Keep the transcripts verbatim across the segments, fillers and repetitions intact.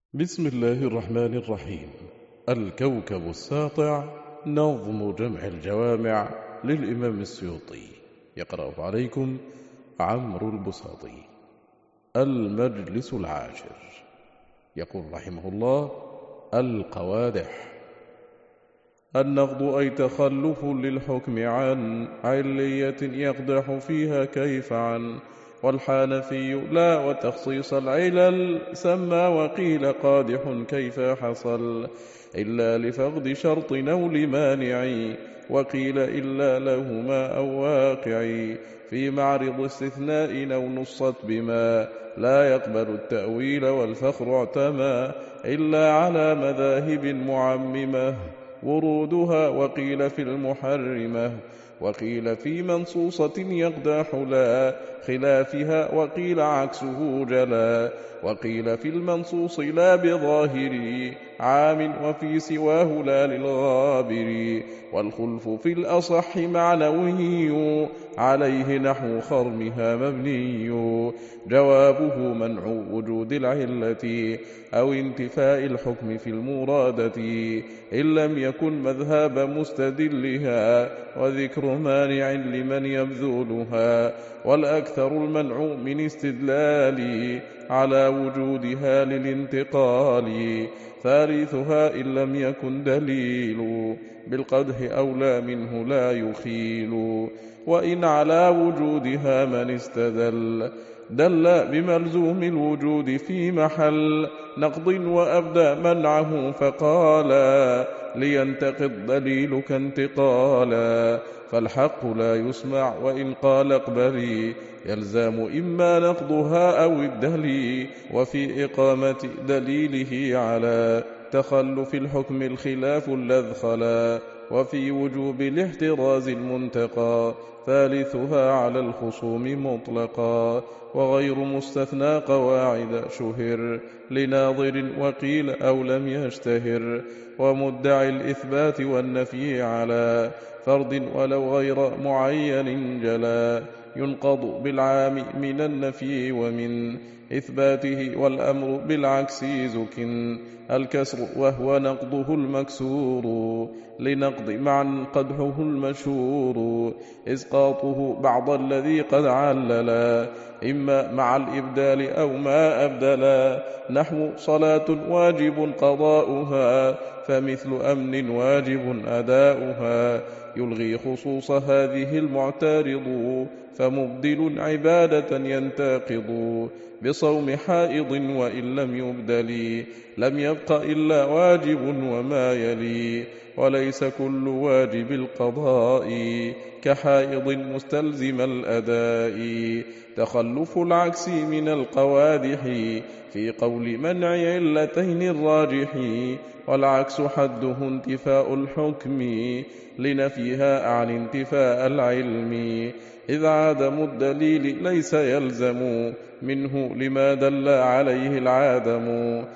بسم الله الرحمن الرحيم. الكوكب الساطع، نظم جمع الجوامع للإمام السيوطي، يقرأ عليكم عمرو البساطي. المجلس العاشر. يقول رحمه الله: القوادح. النقض أي تخلف للحكم عن علية يقدح فيها كيف عن، والحنفي لا وتخصيص العلل سمى، وقيل قادح كيف حصل إلا لفقد شرط أو لمانع، وقيل إلا لهما أو واقع، في معرض استثناء أو نصت بما لا يقبل التأويل، والفخر اعتمى إلا على مذاهب معممة ورودها، وقيل في المحرمة، وقيل في منصوصة يقدح لا خلافها، وقيل عكسه جلا، وقيل في المنصوص لا بظاهر عام، وفي سواه لا للغابر، والخلف في الأصح معنوي عليه نحو خرمها مبني، جوابه منع وجود العلة أو انتفاء الحكم في المرادة، إن لم يكن مذهب مستدلها، وذكر مانع لمن يبذلها، والأكثر المنع من استدلال على وجودها للانتقال، ثالثها إن لم يكن دليل بالقدح أولى منه لا يخيل، وإن على وجودها من استدل دل بملزوم الوجود في محل نقض، وأبدى منعه فقالا لينتقض دليلك انتقالا، فالحق لا يسمع وإن قال اقبلي، يلزم إما نقضها أو الدليل، وفي إقامة دليله على تخلف الحكم الخلاف الذ خلا، وفي وجوب الاحتراز المنتقى ثالثها على الخصوم مطلقا، وغير مستثنى قواعد شهر لناظر، وقيل أو لم يشتهر، ومدعي الإثبات والنفي على فرد ولو غير معين جلا، ينقض بالعام من النفي ومن إثباته، والأمر بالعكس زكٍ الكسر وهو نقضه المكسور، لنقض معنى قدحه المشهور، إسقاطه بعض الذي قد عللا، إما مع الإبدال أو ما أبدلا، نحو صلاة واجب قضاؤها، فمثل أمن واجب أداؤها، يلغي خصوص هذه المعترض، فمبدل عبادة ينتقض، بصوم حائض وإن لم يبدل لم يبق إلا واجب وما يلي، وليس كل واجب القضاء كحائض مستلزم الأداء، تخلف العكس من القوادح في قول منع علتين الراجح، والعكس حده انتفاء الحكم لنفيها عن انتفاء العلم، إذ عدم الدليل ليس يلزم منه لما دل عليه العادم،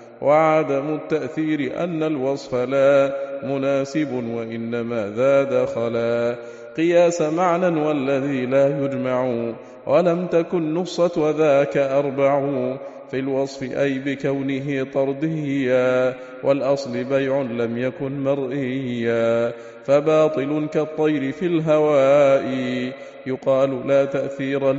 وعدم التأثير أن الوصف لا مناسب وإنما ذا دخلا، قياس معنى والذي لا يجمع ولم تكن نصت وذاك أربع، في الوصف أي بكونه طرديا، والأصل بيع لم يكن مرئيا، فباطل كالطير في الهواء يقال لا تأثير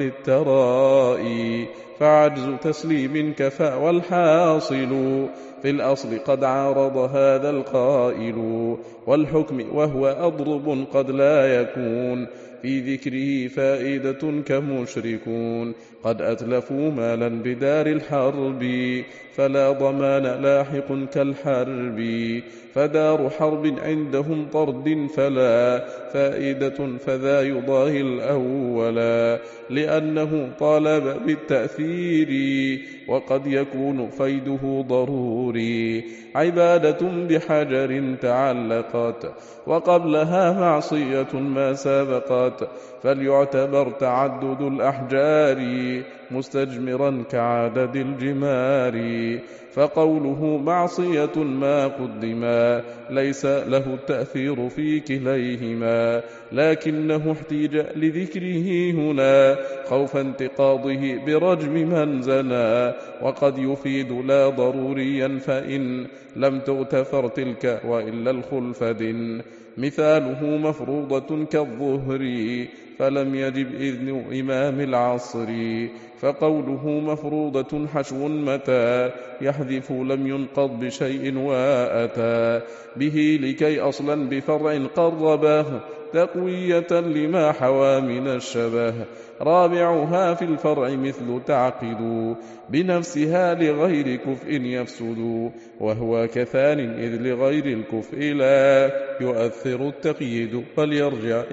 للترائي، فعجز تسليم كفى، والحاصل في الأصل قد عارض هذا القائل، والحكم وهو أضرب قد لا يكون في ذكره فائدة كمشركون، قد أتلفوا مالا بدار الحرب، فلا ضمان لاحق كالحرب، فدار حرب عندهم طرد فلا فائدة، فذا يضاهي الأولا، لأنه طالب بالتأثير، وقد يكون فيده ضروري، عبادة بحجر تعلقت وقبلها معصية ما سبقت، فليعتبر تعدد الأحجار مستجمرا كعدد الجمار، فقوله معصية ما قدما ليس له التأثير في كليهما، لكنه احتيج لذكره هنا خوف انتقاضه برجم من زنا، وقد يفيد لا ضروريا فإن لم تغتفر تلك وإلا الخلف دن. مثاله مفروضة كالظهر فلم يجب إذن إمام العصر، فقوله مفروضة حشو متى يحذف لم ينقض بشيء وأتى به لكي أصلا بفرع قربه تقوية لما حوى من الشبه. رابعها في الفرع مثل تعقد بنفسها لغير كفء يفسد، وهو كثان إذ لغير الكفء لا يؤثر التقييد فليرجع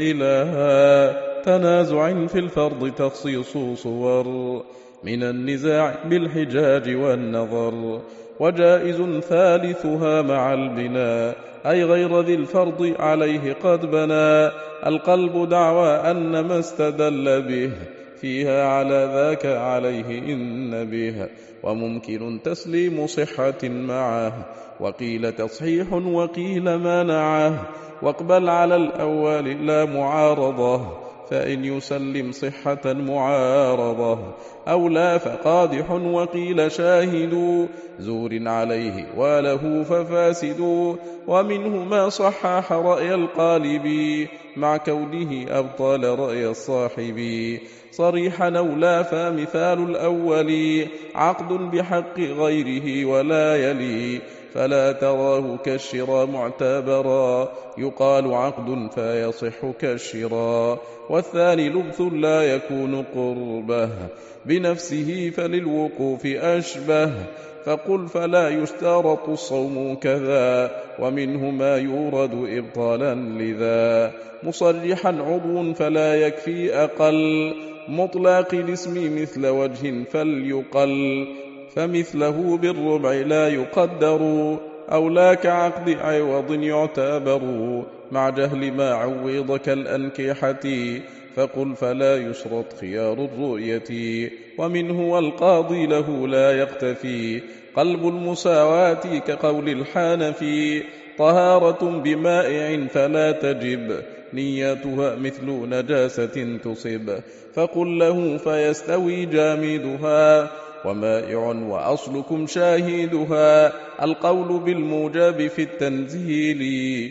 إلى تنازع في الفرض تخصيص صور من النزاع بالحجاج والنظر. وجائز ثالثها مع البناء أي غير ذي الفرض عليه قد بنى القلب دعوى أن ما استدل به فيها على ذاك عليه إن به، وممكن تسليم صحة معه وقيل تصحيح وقيل منعه. واقبل على الأول لا معارضة فإن يسلم صحة معارضة أو لا فقادح، وقيل شاهد زور عليه وله ففاسد. ومنه ما صحح رأي القالب مع كونه أبطال رأي الصاحب صريحا أو لا، فمثال الأول عقد بحق غيره ولا يلي فلا تراه كالشراء معتبرا يقال عقد فيصح كالشراء. والثاني لبث لا يكون قربه بنفسه فللوقوف أشبه، فقل فلا يشترط الصوم كذا ومنه ما يورد إبطالا لذا. مصرحا عضو فلا يكفي أقل مطلق الاسم مثل وجه فليقل، فمثله بالربع لا يقدر أو لا كعقد عوض يعتبر مع جهل ما عوض كالأنكحة. فقل فلا يشرط خيار الرؤية ومنه والقاضي له لا يقتفي قلب المساواة كقول الحنفي. طهارة بمائع فلا تجب نيتها مثل نجاسة تصب، فقل له فيستوي جامدها ومائع وأصلكم شاهدها. القول بالموجب في التنزيل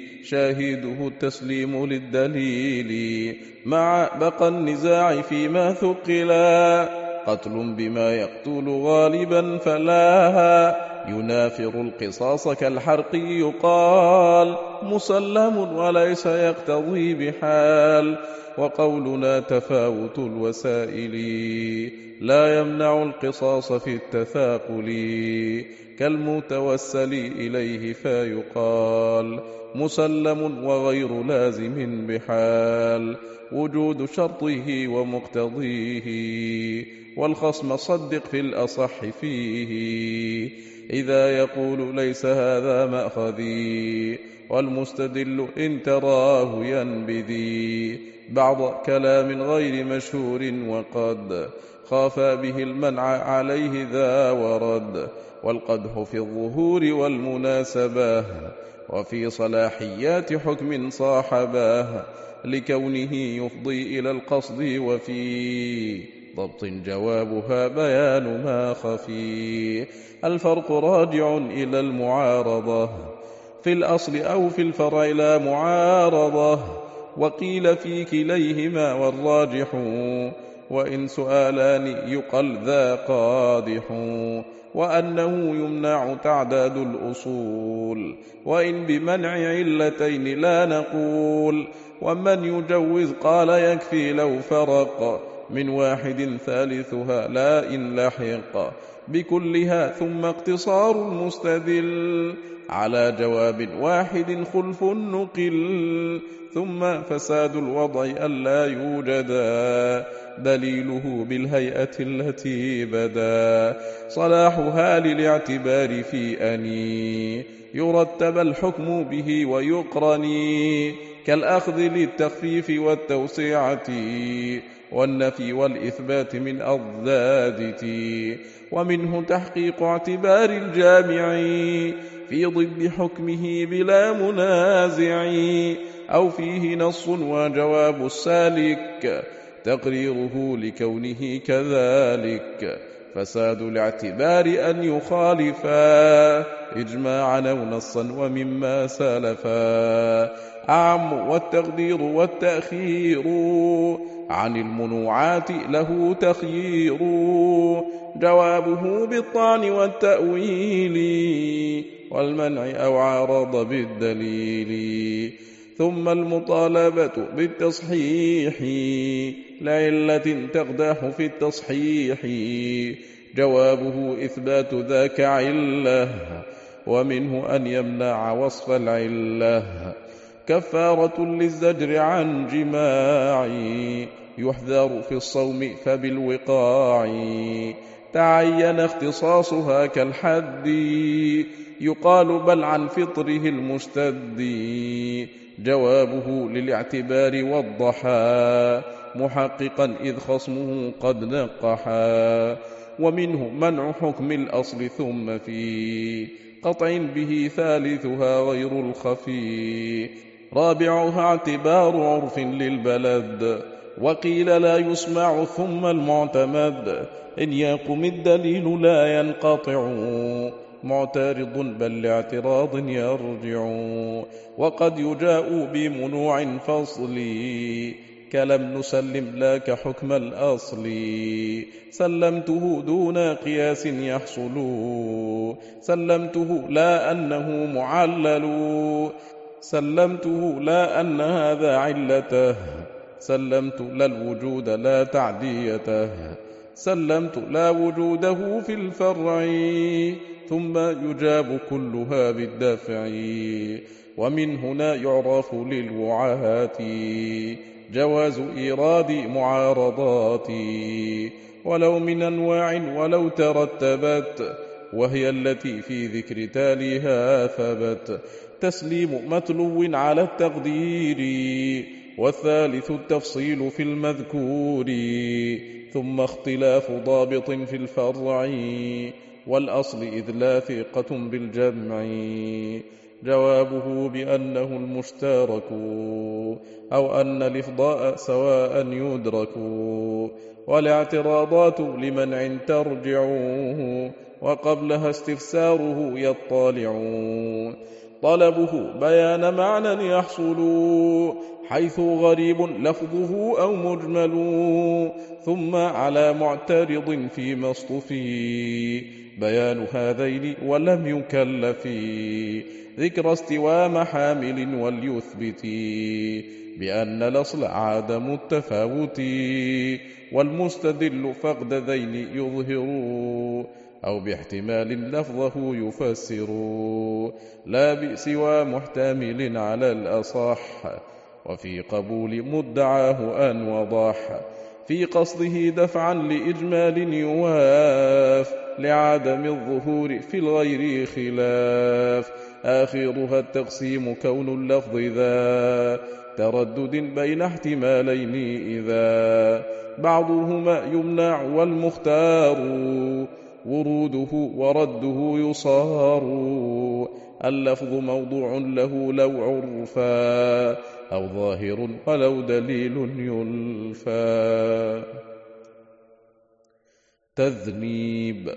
شاهده التسليم للدليل مع بقى النزاع فيما ثقلا. قتل بما يقتل غالبا فلا ينافر القصاص كالحرق يقال مسلم وليس يقتضي بحال. وقولنا تفاوت الوسائل لا يمنع القصاص في التثاقل كالمتوسل إليه فيقال مسلم وغير لازم بحال وجود شرطه ومقتضيه. والخصم صدق في الأصح فيه إذا يقول ليس هذا مأخذي، والمستدل إن تراه ينبذي بعض كلام غير مشهور وقد خاف به المنع عليه ذا ورد. والقدح في الظهور والمناسبة وفي صلاحيات حكم صاحباه لكونه يفضي إلى القصد، وفي ضبط جوابها بيان ما خفي. الفرق راجع إلى المعارضة في الأصل أو في الفرع لا معارضة، وقيل في كليهما والراجح وإن سؤالان يقل ذا قادح، وأنه يمنع تعداد الأصول وإن بمنع علتين لا نقول. ومن يجوز قال يكفي لو فرق من واحد ثالثها لا إن لحق بكلها، ثم اقتصار المستدل على جواب واحد خلف نقل، ثم فساد الوضع ألا يوجدا دليله بالهيئة التي بدا. صلاحها للاعتبار في أني يرتب الحكم به ويقرني كالأخذ للتخفيف والتوسعة والنفي والإثبات من أضداد تي، ومنه تحقيق اعتبار الجامع في ضد حكمه بلا منازع، أو فيه نص وجواب السالك تقريره لكونه كذلك، فساد الاعتبار أن يخالفا إجماعا أو نصا ومما سلفا، أعم والتقدير والتأخير عن المنوعات له تخيير، جوابه بالطعن والتأويل والمنع أو عارض بالدليل، ثم المطالبة بالتصحيح لعلة تقدح في التصحيح، جوابه إثبات ذاك علة ومنه أن يمنع وصف العلة، كفارة للزجر عن جماع يحذر في الصوم فبالوقاع، تعين اختصاصها كالحد يقال بل عن فطره المستد، جوابه للاعتبار والضحى محققا إذ خصمه قد نقحا، ومنه منع حكم الأصل ثم في قطع به ثالثها غير الخفي، رابعها اعتبار عرف للبلد وقيل لا يسمع ثم المعتمد، إن يقم الدليل لا ينقطع معترض بل لاعتراض يرجع، وقد يجاء بمنوع فصلي كلم نسلم لا كحكم الأصل، سلمته دون قياس يحصل سلمته لا أنه معلل، سلمته لا أن هذا علته، سلمت لا الوجود لا تعديته، سلمت لا وجوده في الفرع، ثم يجاب كلها بالدفع، ومن هنا يعرف للوعاة جواز إيراد معارضات ولو من أنواع ولو ترتبت، وهي التي في ذكر تاليها ثبت، تسليم متلو على التقدير، والثالث التفصيل في المذكور، ثم اختلاف ضابط في الفرع والأصل إذ لا ثقة بالجمع، جوابه بأنه المشترك أو أن الإفضاء سواء يدرك، والاعتراضات لمنع ترجع وقبلها استفساره يطالع، طلبه بيان معنى يحصل حيث غريب لفظه أو مجمل، ثم على معترض فيما اصطفي بيان هذين ولم يكلف، ذكر استواء محامل وليثبت بأن الأصل عدم التفاوت، والمستدل فقد ذين يظهر أو باحتمال لفظه يفسر، لا بسوى محتمل على الأصح، وفي قبول مدعاه أن وضح، في قصده دفعا لإجمال يواف لعدم الظهور في الغير خلاف، آخرها التقسيم كون اللفظ ذا تردد بين احتمالين إذا بعضهما يمنع والمختار وروده ورده يصار، اللفظ موضوع له لو عرفا أو ظاهر ولو دليل يلفا. تذنيب: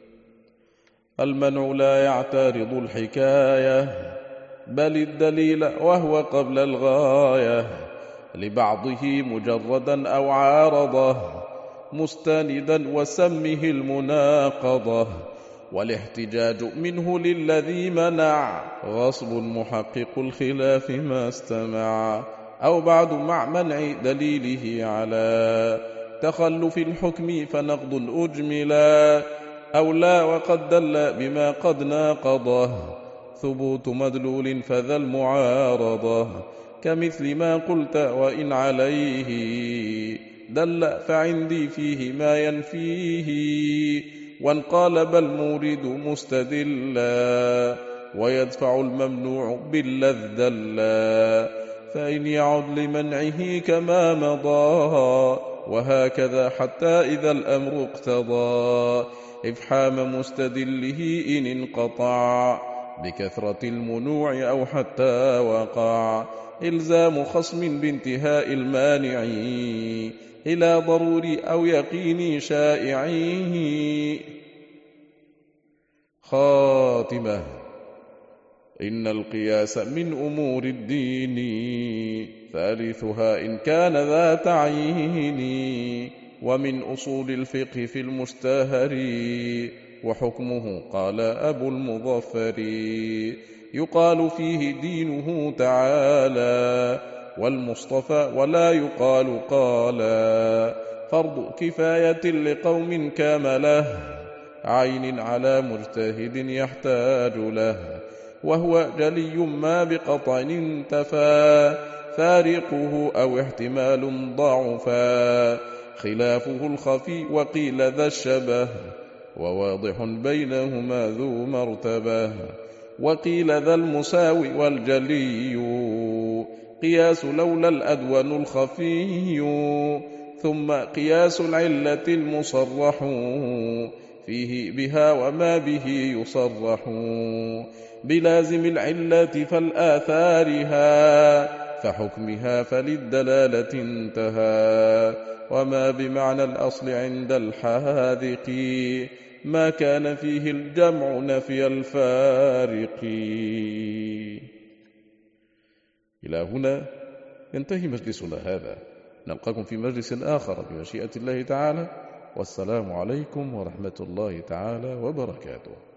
المنع لا يعترض الحكاية بل الدليل وهو قبل الغاية، لبعضه مجردا أو عارضة مستندا وسمه المناقضة، والاحتجاج منه للذي منع غصب محقق الخلاف ما استمع، أو بعد مع منع دليله على تخلف الحكم فنقض أجملا، أو لا وقد دل بما قد ناقضه ثبوت مدلول فذا المعارضة، كمثل ما قلت وإن عليه دل فعندي فيه ما ينفيه، وانقالب المورد مستدلا ويدفع الممنوع باللذ دلا، فإن يعد لمنعه كما مضى وهكذا حتى إذا الأمر اقتضى إفحام مستدله إن انقطع بكثرة المنوع أو حتى وقع إلزام خصم بانتهاء المانع إلى ضروري أو يقيني شائعيه. خاتمة. إن القياس من أمور الدين ثالثها إن كان ذا تعيين ومن أصول الفقه في المستهر وحكمه قال أبو المظفر يقال فيه دينه تعالى والمصطفى ولا يقال قالا فرض كفاية لقوم كامله عين على مجتهد يحتاج له وهو جلي ما بقطع انتفى فارقه أو احتمال ضعفا خلافه الخفي وقيل ذا الشبه وواضح بينهما ذو مرتبة وقيل ذا المساوي والجلي قياس لولا الأدون الخفي ثم قياس العلة المصرح فيه بها وما به يصرح بلازم العلة فالآثارها فحكمها فللدلالة انتهى وما بمعنى الأصل عند الحاذق ما كان فيه الجمع نفي الفارق. إلى هنا ينتهي مجلسنا هذا، نلقاكم في مجلس آخر بمشيئة الله تعالى، والسلام عليكم ورحمة الله تعالى وبركاته.